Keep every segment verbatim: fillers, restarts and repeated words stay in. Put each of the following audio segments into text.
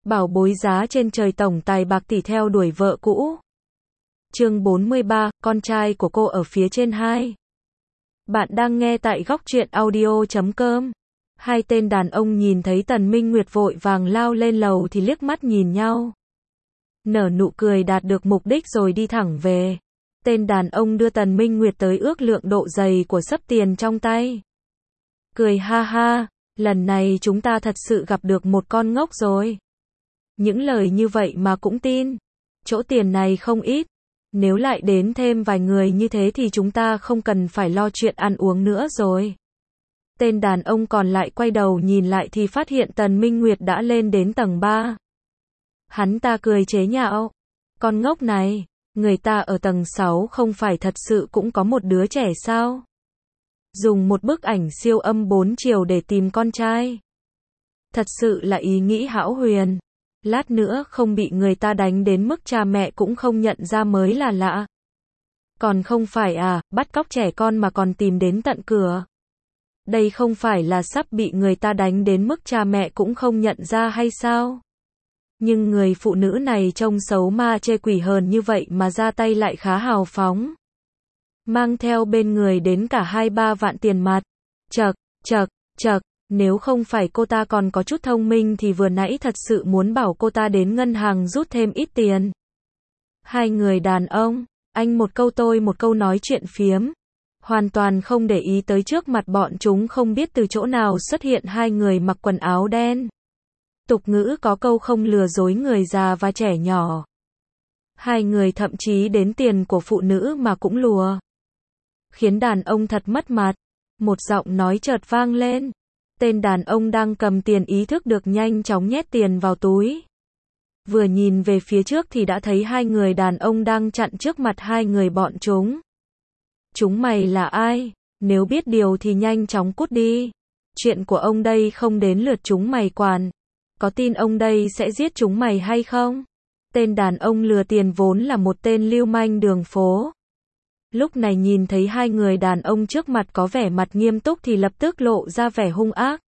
Bảo bối giá trên trời tổng tài bạc tỷ theo đuổi vợ cũ. Chương bốn mươi ba, con trai của cô ở phía trên hai. Bạn đang nghe tại góc truyện audio chấm com. Hai tên đàn ông nhìn thấy Tần Minh Nguyệt vội vàng lao lên lầu thì liếc mắt nhìn nhau. Nở nụ cười đạt được mục đích rồi đi thẳng về. Tên đàn ông đưa Tần Minh Nguyệt tới ước lượng độ dày của xấp tiền trong tay. Cười ha ha, lần này chúng ta thật sự gặp được một con ngốc rồi. Những lời như vậy mà cũng tin. Chỗ tiền này không ít. Nếu lại đến thêm vài người như thế thì chúng ta không cần phải lo chuyện ăn uống nữa rồi. Tên đàn ông còn lại quay đầu nhìn lại thì phát hiện Tần Minh Nguyệt đã lên đến tầng ba. Hắn ta cười chế nhạo. Con ngốc này, người ta ở tầng sáu không phải thật sự cũng có một đứa trẻ sao? Dùng một bức ảnh siêu âm bốn chiều để tìm con trai. Thật sự là ý nghĩ hão huyền. Lát nữa không bị người ta đánh đến mức cha mẹ cũng không nhận ra mới là lạ. Còn không phải à, bắt cóc trẻ con mà còn tìm đến tận cửa. Đây không phải là sắp bị người ta đánh đến mức cha mẹ cũng không nhận ra hay sao? Nhưng người phụ nữ này trông xấu ma chê quỷ hờn như vậy mà ra tay lại khá hào phóng. Mang theo bên người đến cả hai ba vạn tiền mặt. Chậc, chậc, chậc. Nếu không phải cô ta còn có chút thông minh thì vừa nãy thật sự muốn bảo cô ta đến ngân hàng rút thêm ít tiền. Hai người đàn ông, anh một câu tôi một câu nói chuyện phiếm. Hoàn toàn không để ý tới trước mặt bọn chúng không biết từ chỗ nào xuất hiện hai người mặc quần áo đen. Tục ngữ có câu không lừa dối người già và trẻ nhỏ. Hai người thậm chí đến tiền của phụ nữ mà cũng lùa. Khiến đàn ông thật mất mặt. Một giọng nói chợt vang lên. Tên đàn ông đang cầm tiền ý thức được nhanh chóng nhét tiền vào túi. Vừa nhìn về phía trước thì đã thấy hai người đàn ông đang chặn trước mặt hai người bọn chúng. Chúng mày là ai? Nếu biết điều thì nhanh chóng cút đi. Chuyện của ông đây không đến lượt chúng mày quản. Có tin ông đây sẽ giết chúng mày hay không? Tên đàn ông lừa tiền vốn là một tên lưu manh đường phố. Lúc này nhìn thấy hai người đàn ông trước mặt có vẻ mặt nghiêm túc thì lập tức lộ ra vẻ hung ác.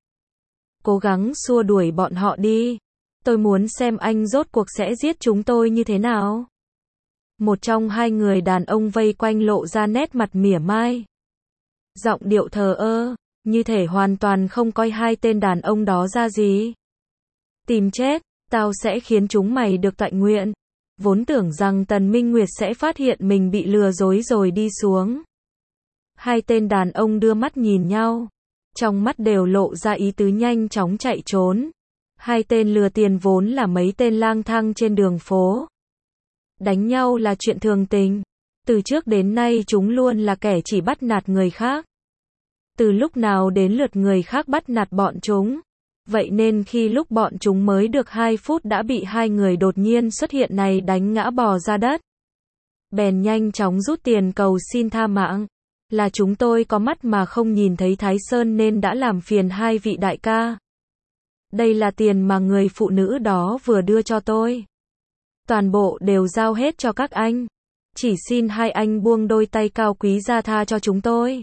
Cố gắng xua đuổi bọn họ đi. Tôi muốn xem anh rốt cuộc sẽ giết chúng tôi như thế nào. Một trong hai người đàn ông vây quanh lộ ra nét mặt mỉa mai. Giọng điệu thờ ơ, như thể hoàn toàn không coi hai tên đàn ông đó ra gì. Tìm chết, tao sẽ khiến chúng mày được tọa nguyện. Vốn tưởng rằng Tần Minh Nguyệt sẽ phát hiện mình bị lừa dối rồi đi xuống. Hai tên đàn ông đưa mắt nhìn nhau. Trong mắt đều lộ ra ý tứ nhanh chóng chạy trốn. Hai tên lừa tiền vốn là mấy tên lang thang trên đường phố. Đánh nhau là chuyện thường tình. Từ trước đến nay chúng luôn là kẻ chỉ bắt nạt người khác. Từ lúc nào đến lượt người khác bắt nạt bọn chúng. Vậy nên khi lúc bọn chúng mới được hai phút đã bị hai người đột nhiên xuất hiện này đánh ngã bò ra đất. Bèn nhanh chóng rút tiền cầu xin tha mạng. Là chúng tôi có mắt mà không nhìn thấy Thái Sơn nên đã làm phiền hai vị đại ca. Đây là tiền mà người phụ nữ đó vừa đưa cho tôi. Toàn bộ đều giao hết cho các anh. Chỉ xin hai anh buông đôi tay cao quý ra tha cho chúng tôi.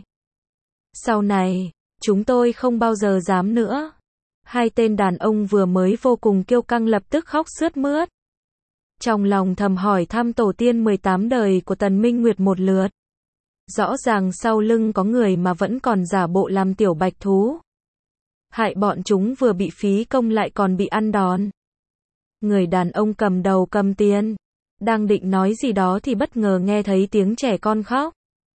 Sau này, chúng tôi không bao giờ dám nữa. Hai tên đàn ông vừa mới vô cùng kiêu căng lập tức khóc sướt mướt. Trong lòng thầm hỏi thăm tổ tiên mười tám đời của Tần Minh Nguyệt một lượt. Rõ ràng sau lưng có người mà vẫn còn giả bộ làm tiểu bạch thú. Hại bọn chúng vừa bị phí công lại còn bị ăn đòn. Người đàn ông cầm đầu cầm tiền. Đang định nói gì đó thì bất ngờ nghe thấy tiếng trẻ con khóc.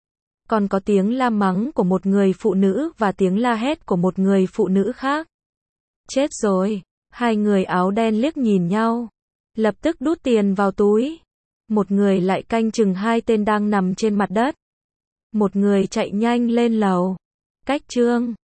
Còn có tiếng la mắng của một người phụ nữ và tiếng la hét của một người phụ nữ khác. Chết rồi, hai người áo đen liếc nhìn nhau. Lập tức đút tiền vào túi. Một người lại canh chừng hai tên đang nằm trên mặt đất. Một người chạy nhanh lên lầu. Cách chương